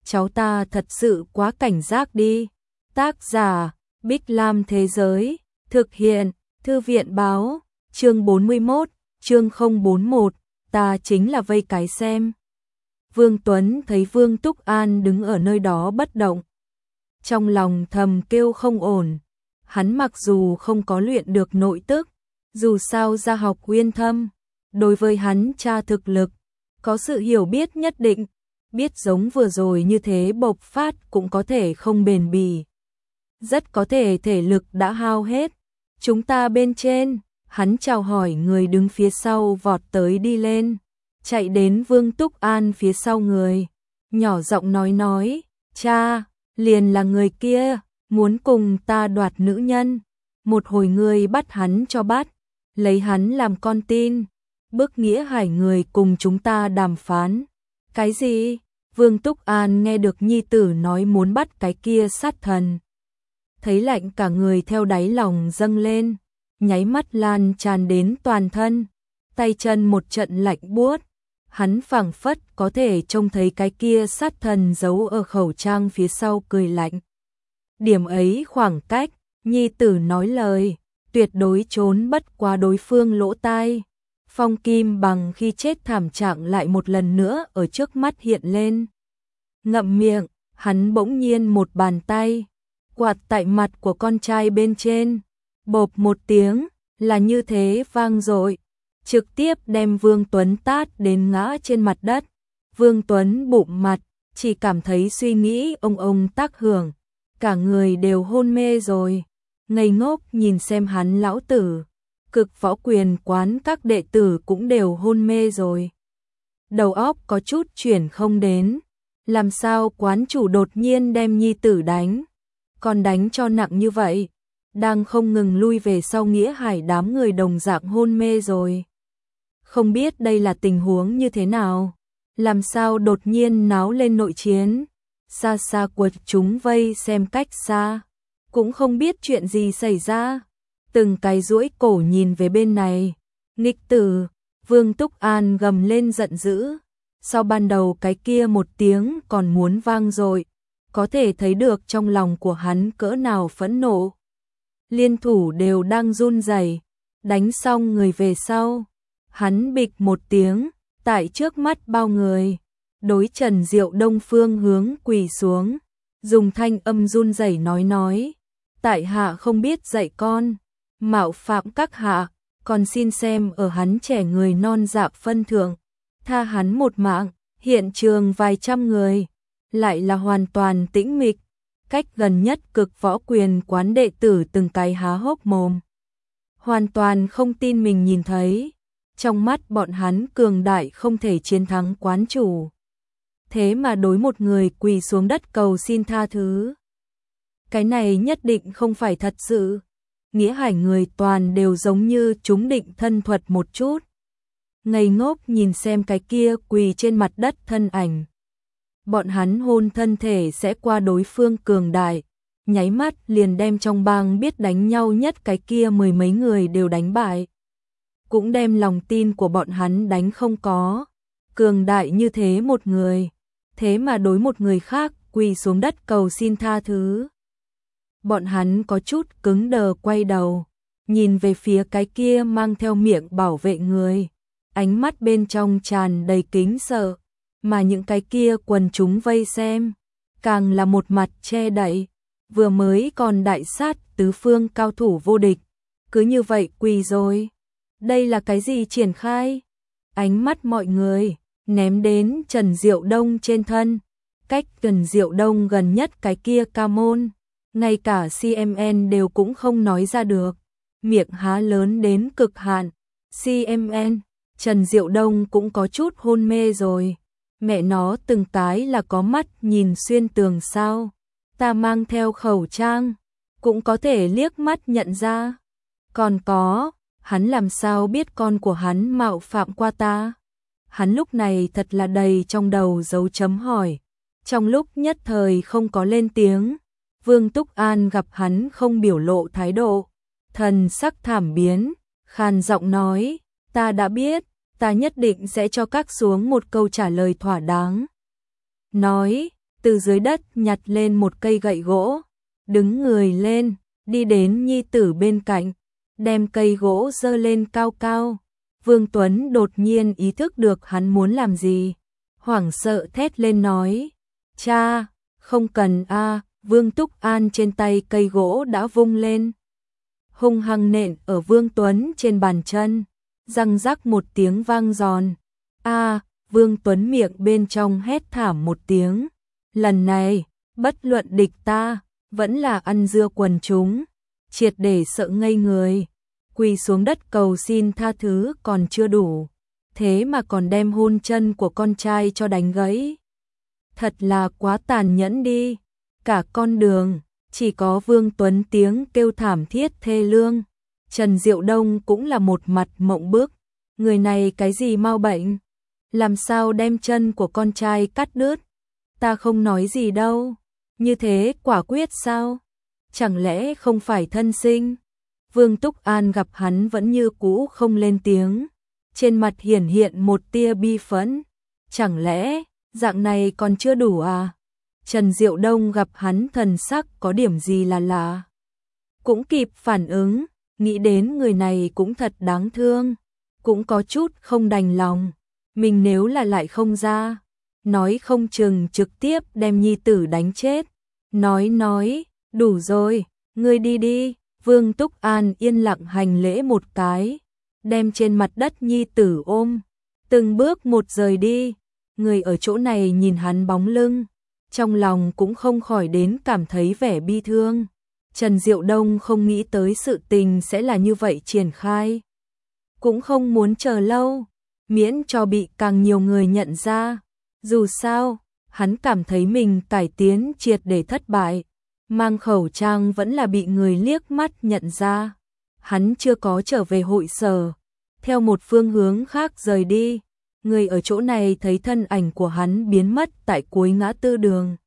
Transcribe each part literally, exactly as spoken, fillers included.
cháu ta thật sự quá cảnh giác đi. Tác giả, Bích Lam Thế Giới, thực hiện, Thư viện Báo, chương bốn mươi mốt, chương không bốn mốt, ta chính là vây cái xem. Vương Tuấn thấy Vương Túc An đứng ở nơi đó bất động. Trong lòng thầm kêu không ổn, hắn mặc dù không có luyện được nội tức, dù sao gia học uyên thâm, đối với hắn cha thực lực, có sự hiểu biết nhất định, biết giống vừa rồi như thế bộc phát cũng có thể không bền bỉ. Rất có thể thể lực đã hao hết. Chúng ta bên trên, hắn chào hỏi người đứng phía sau vọt tới đi lên, chạy đến Vương Túc An phía sau người, nhỏ giọng nói nói, cha, liền là người kia, muốn cùng ta đoạt nữ nhân, một hồi người bắt hắn cho bắt, lấy hắn làm con tin, bức Nghĩa Hải người cùng chúng ta đàm phán. Cái gì? Vương Túc An nghe được nhi tử nói muốn bắt cái kia sát thần. Thấy lạnh cả người theo đáy lòng dâng lên, nháy mắt lan tràn đến toàn thân, tay chân một trận lạnh buốt. Hắn phảng phất có thể trông thấy cái kia sát thần giấu ở khẩu trang phía sau cười lạnh. Điểm ấy khoảng cách, nhi tử nói lời, tuyệt đối trốn bất qua đối phương lỗ tai. Phong Kim Bằng khi chết thảm trạng lại một lần nữa ở trước mắt hiện lên. Ngậm miệng, hắn bỗng nhiên một bàn tay quạt tại mặt của con trai bên trên, bộp một tiếng, là như thế vang dội, trực tiếp đem Vương Tuấn tát đến ngã trên mặt đất. Vương Tuấn bụng mặt, chỉ cảm thấy suy nghĩ ông ông tác hưởng, cả người đều hôn mê rồi, ngây ngốc nhìn xem hắn lão tử. Cực võ quyền quán các đệ tử cũng đều hôn mê rồi. Đầu óc có chút chuyển không đến, làm sao quán chủ đột nhiên đem nhi tử đánh, còn đánh cho nặng như vậy, đang không ngừng lui về sau Nghĩa Hải đám người đồng dạng hôn mê rồi. Không biết đây là tình huống như thế nào, làm sao đột nhiên náo lên nội chiến, xa xa quật chúng vây xem cách xa, cũng không biết chuyện gì xảy ra. Từng cái duỗi cổ nhìn về bên này, nghịch tử, Vương Túc An gầm lên giận dữ, sau ban đầu cái kia một tiếng còn muốn vang dội, có thể thấy được trong lòng của hắn cỡ nào phẫn nộ. Liên thủ đều đang run rẩy, đánh xong người về sau, hắn bịch một tiếng, tại trước mắt bao người, đối Trần Diệu Đông phương hướng quỳ xuống, dùng thanh âm run rẩy nói nói, tại hạ không biết dạy con, mạo phạm các hạ, còn xin xem ở hắn trẻ người non dạ phân thượng, tha hắn một mạng. Hiện trường vài trăm người, lại là hoàn toàn tĩnh mịch, cách gần nhất cực võ quyền quán đệ tử từng cái há hốc mồm, hoàn toàn không tin mình nhìn thấy, trong mắt bọn hắn cường đại không thể chiến thắng quán chủ, thế mà đối một người quỳ xuống đất cầu xin tha thứ. Cái này nhất định không phải thật sự. Nghĩa Hải người toàn đều giống như chúng định thân thuật một chút, ngây ngốc nhìn xem cái kia quỳ trên mặt đất thân ảnh. Bọn hắn hôn thân thể sẽ qua đối phương cường đại, nháy mắt liền đem trong bang biết đánh nhau nhất cái kia mười mấy người đều đánh bại, cũng đem lòng tin của bọn hắn đánh không có. Cường đại như thế một người, thế mà đối một người khác quỳ xuống đất cầu xin tha thứ. Bọn hắn có chút cứng đờ quay đầu, nhìn về phía cái kia mang theo miệng bảo vệ người, ánh mắt bên trong tràn đầy kính sợ, mà những cái kia quần chúng vây xem, càng là một mặt che đậy, vừa mới còn đại sát tứ phương cao thủ vô địch, cứ như vậy quỳ rồi. Đây là cái gì triển khai? Ánh mắt mọi người ném đến Trần Diệu Đông trên thân, cách Trần Diệu Đông gần nhất cái kia ca môn, ngay cả xê em en đều cũng không nói ra được, miệng há lớn đến cực hạn. xê em en, Trần Diệu Đông cũng có chút hôn mê rồi, mẹ nó từng cái là có mắt nhìn xuyên tường sao, ta mang theo khẩu trang, cũng có thể liếc mắt nhận ra. Còn có, hắn làm sao biết con của hắn mạo phạm qua ta? Hắn lúc này thật là đầy trong đầu dấu chấm hỏi, trong lúc nhất thời không có lên tiếng. Vương Túc An gặp hắn không biểu lộ thái độ, thần sắc thảm biến, khàn giọng nói, ta đã biết, ta nhất định sẽ cho các xuống một câu trả lời thỏa đáng. Nói, từ dưới đất nhặt lên một cây gậy gỗ, đứng người lên, đi đến nhi tử bên cạnh, đem cây gỗ giơ lên cao cao. Vương Tuấn đột nhiên ý thức được hắn muốn làm gì, hoảng sợ thét lên nói, cha, không cần a. Vương Túc An trên tay cây gỗ đã vung lên, hung hăng nện ở Vương Tuấn trên bàn chân, răng rắc một tiếng vang giòn. A, Vương Tuấn miệng bên trong hét thảm một tiếng, lần này, bất luận địch ta, vẫn là ăn dưa quần chúng, triệt để sợ ngây người, quỳ xuống đất cầu xin tha thứ còn chưa đủ, thế mà còn đem hôn chân của con trai cho đánh gãy. Thật là quá tàn nhẫn đi, cả con đường, chỉ có Vương Tuấn tiếng kêu thảm thiết thê lương. Trần Diệu Đông cũng là một mặt mộng bức, người này cái gì mau bệnh, làm sao đem chân của con trai cắt đứt, ta không nói gì đâu, như thế quả quyết sao, chẳng lẽ không phải thân sinh. Vương Túc An gặp hắn vẫn như cũ không lên tiếng, trên mặt hiển hiện một tia bi phẫn, chẳng lẽ dạng này còn chưa đủ à? Trần Diệu Đông gặp hắn thần sắc có điểm gì là lạ, cũng kịp phản ứng, nghĩ đến người này cũng thật đáng thương, cũng có chút không đành lòng, mình nếu là lại không ra, nói không chừng trực tiếp đem nhi tử đánh chết. Nói nói, đủ rồi, ngươi đi đi. Vương Túc An yên lặng hành lễ một cái, đem trên mặt đất nhi tử ôm, từng bước một rời đi. Người ở chỗ này nhìn hắn bóng lưng, trong lòng cũng không khỏi đến cảm thấy vẻ bi thương. Trần Diệu Đông không nghĩ tới sự tình sẽ là như vậy triển khai, cũng không muốn chờ lâu, miễn cho bị càng nhiều người nhận ra. Dù sao, hắn cảm thấy mình cải tiến triệt để thất bại, mang khẩu trang vẫn là bị người liếc mắt nhận ra. Hắn chưa có trở về hội sở, theo một phương hướng khác rời đi. Người ở chỗ này thấy thân ảnh của hắn biến mất tại cuối ngã tư đường.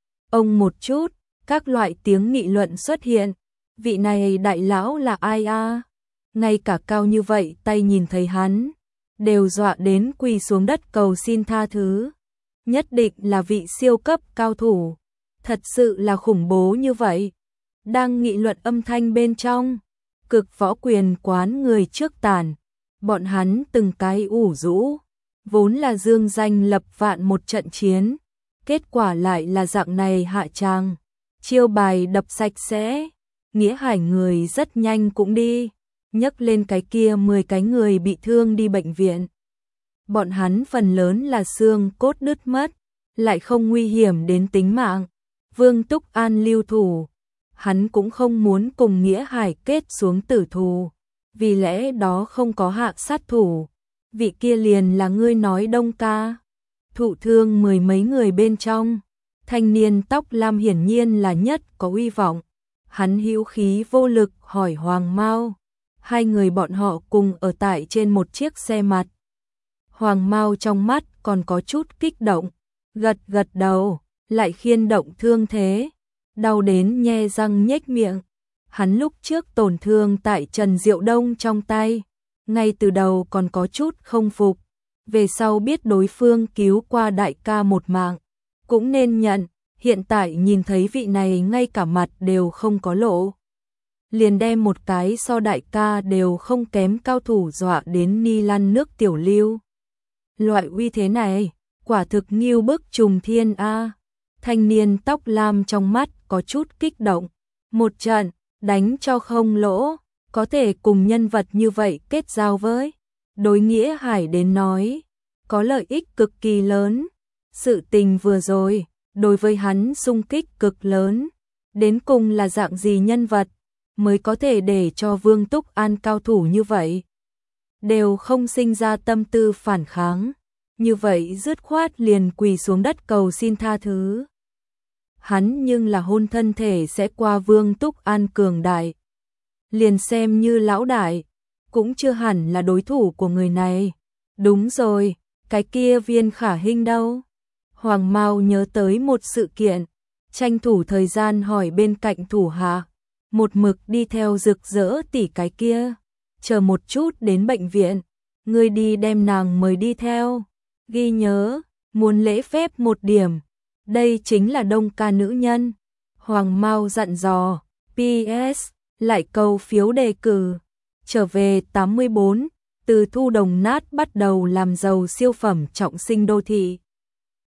Ông một chút, các loại tiếng nghị luận xuất hiện. Vị này đại lão là ai a? Ngay cả cao như vậy tay nhìn thấy hắn, đều dọa đến quỳ xuống đất cầu xin tha thứ. Nhất định là vị siêu cấp cao thủ, thật sự là khủng bố như vậy. Đang nghị luận âm thanh bên trong, Cực Võ Quyền quán người trước tàn, bọn hắn từng cái ủ rũ, vốn là dương danh lập vạn một trận chiến, kết quả lại là dạng này hạ tràng, chiêu bài đập sạch sẽ. Nghĩa Hải người rất nhanh cũng đi, nhấc lên cái kia mười cái người bị thương đi bệnh viện. Bọn hắn phần lớn là xương cốt đứt mất, lại không nguy hiểm đến tính mạng. Vương Túc An lưu thủ, hắn cũng không muốn cùng Nghĩa Hải kết xuống tử thù, vì lẽ đó không có hạ sát thủ. Vị kia liền là ngươi nói Đông ca. Thụ thương mười mấy người bên trong, thanh niên tóc lam hiển nhiên là nhất có uy vọng. Hắn hữu khí vô lực hỏi Hoàng Mao. Hai người bọn họ cùng ở tại trên một chiếc xe mặt. Hoàng Mao trong mắt còn có chút kích động, gật gật đầu, lại khiên động thương thế, đau đến nhe răng nhếch miệng. Hắn lúc trước tổn thương tại Trần Diệu Đông trong tay, ngay từ đầu còn có chút không phục, về sau biết đối phương cứu qua đại ca một mạng, cũng nên nhận, hiện tại nhìn thấy vị này ngay cả mặt đều không có lộ, liền đem một cái so đại ca đều không kém cao thủ dọa đến ni lăn nước tiểu lưu. Loại uy thế này, quả thực nghiêu bức trùng thiên a. Thanh niên tóc lam trong mắt có chút kích động, một trận đánh cho không lỗ, có thể cùng nhân vật như vậy kết giao với, đối Nghĩa Hải đến nói, có lợi ích cực kỳ lớn. Sự tình vừa rồi, đối với hắn xung kích cực lớn, đến cùng là dạng gì nhân vật mới có thể để cho Vương Túc An cao thủ như vậy đều không sinh ra tâm tư phản kháng, như vậy dứt khoát liền quỳ xuống đất cầu xin tha thứ. Hắn nhưng là hôn thân thể sẽ qua Vương Túc An cường đại, liền xem như lão đại, cũng chưa hẳn là đối thủ của người này. Đúng rồi, cái kia Viên Khả Hinh đâu? Hoàng Mao nhớ tới một sự kiện, tranh thủ thời gian hỏi bên cạnh thủ hạ, một mực đi theo Rực Rỡ tỷ cái kia, chờ một chút đến bệnh viện, ngươi đi đem nàng mời đi theo, ghi nhớ, muốn lễ phép một điểm, Đây chính là Đông ca nữ nhân. Hoàng Mao dặn dò. pê ét. Lại câu phiếu đề cử. Trở về tám mươi bốn. Từ thu đồng nát bắt đầu làm giàu siêu phẩm trọng sinh đô thị.